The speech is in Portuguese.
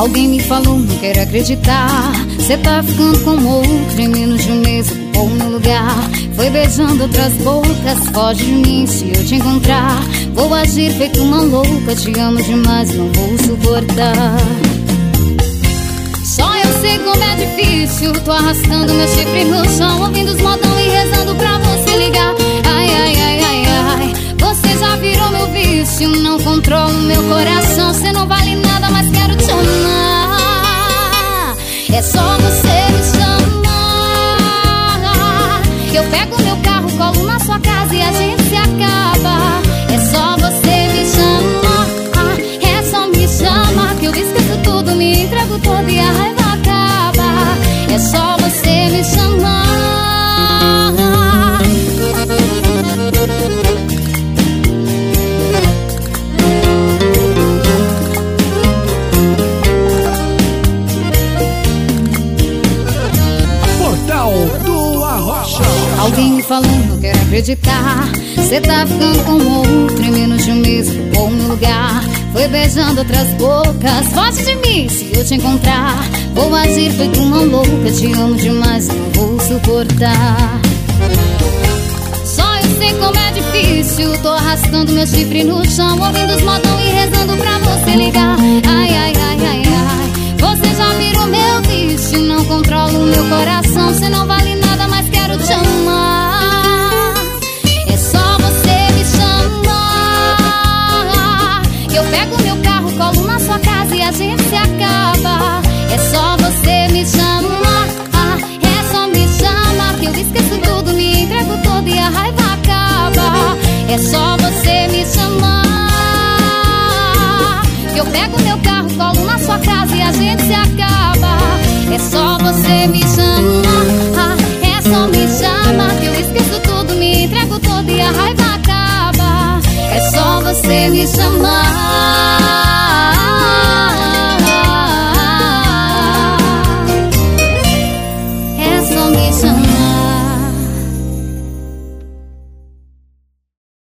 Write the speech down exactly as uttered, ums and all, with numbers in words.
Alguém me falou, não quero acreditar. Cê tá ficando com outro, em menos de um mês ocupou meu lugar. Foi beijando outras bocas, foge de mim se eu te encontrar. Vou agir feito uma louca, te amo demais, não vou suportar. Só eu sei como é difícil, tô arrastando meu chifre no chão, ouvindo os modão e rezando pra você ligar. Ai, ai, ai, ai, ai, você já virou meu vício, não controlo meu coração. Cê não vale nada, mas quero te amar. É só você me chamar, eu pego meu carro, colo na sua casa e a gente se acaba. É só você me chamar, é só me chamar, que eu esqueço tudo, me entrego todo e a raiva acaba. É só você me chamar. Alguém me falou, não quero acreditar. Cê tá ficando com outro, em menos de um mês ocupou meu lugar. Foi beijando outras bocas, foge de mim se eu te encontrar. Vou agir feito uma louca, te amo demais, não vou suportar. Só eu sei como é difícil, tô arrastando meu chifre no chão, ouvindo os modão e rezando pra você ligar. Ai, ai, ai, ai, ai, você já virou meu vício, não controlo o meu coração. Cê não vale nada, mas quero te amar. É só você me chamar, eu pego meu carro, colo na sua casa e a gente se acaba. É só você me chamar, é só me chamar, que eu esqueço tudo, me entrego todo e a raiva acaba. É só você me chamar, que eu pego meu carro, colo na sua casa e a gente se acaba. É só você me chamar.